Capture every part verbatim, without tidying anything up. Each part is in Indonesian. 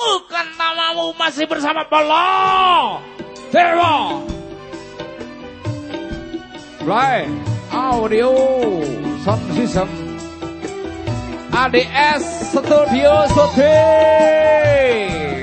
Bukan namamu masih bersama Bala Dewa Play Audio Sound System A D S Studio Shooting.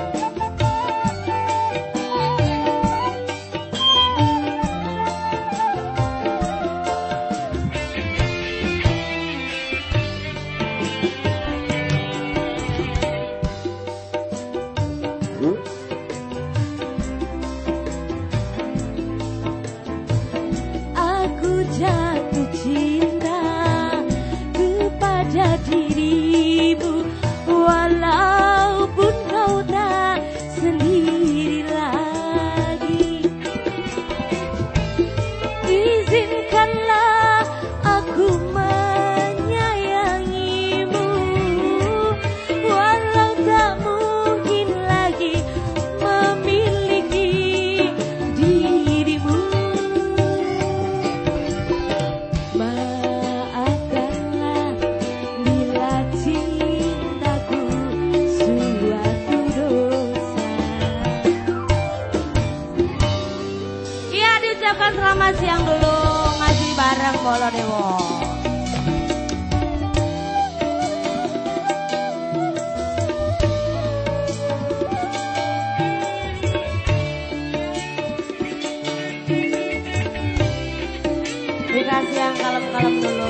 Aku jatuh cinta kepada dirimu, walaupun kau tak sendiri lagi. Izinkanlah aku menyayangimu, walau tak mungkin lagi memiliki dirimu. Maafkanlah bila cintaku suatu dosa. Iya, diucapkan selamat siang dulu, masih bareng Bala Dewa. Dikasih yang kalem-kalem dulu.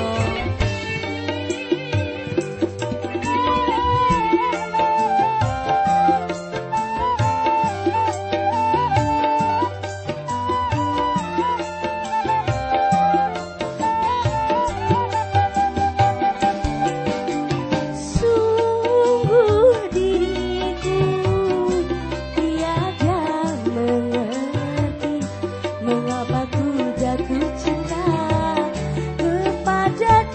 Sungguh diriku tiada mengerti mengapa ku jatuh cinta kepada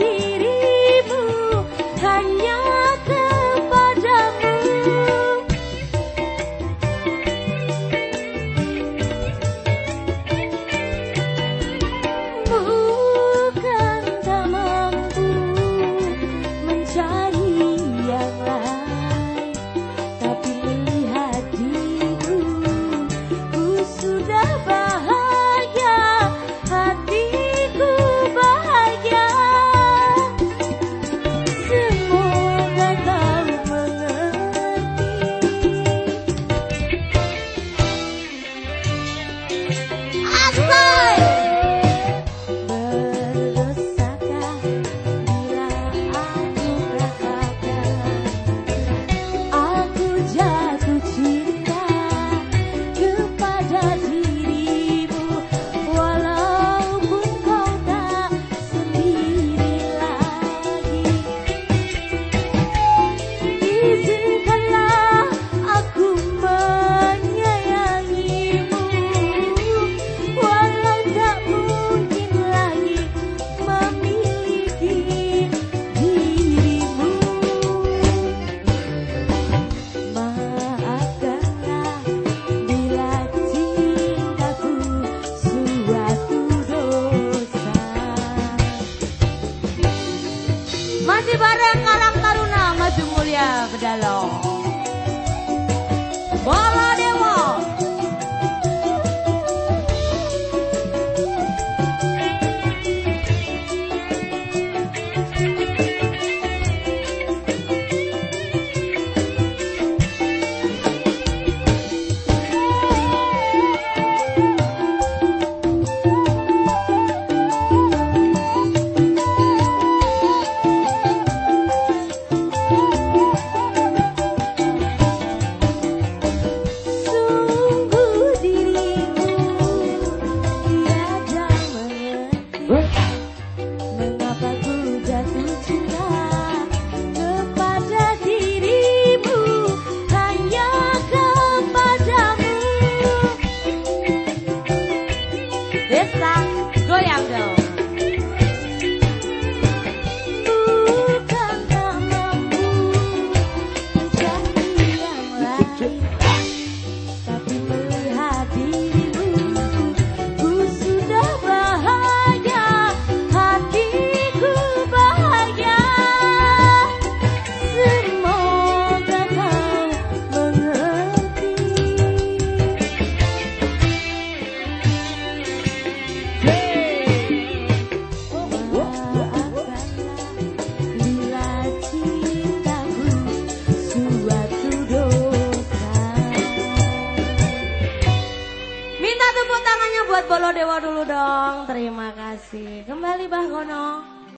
tepuk tangannya buat Bolo Dewa dulu dong. Terima kasih. Kembali Bah Gono.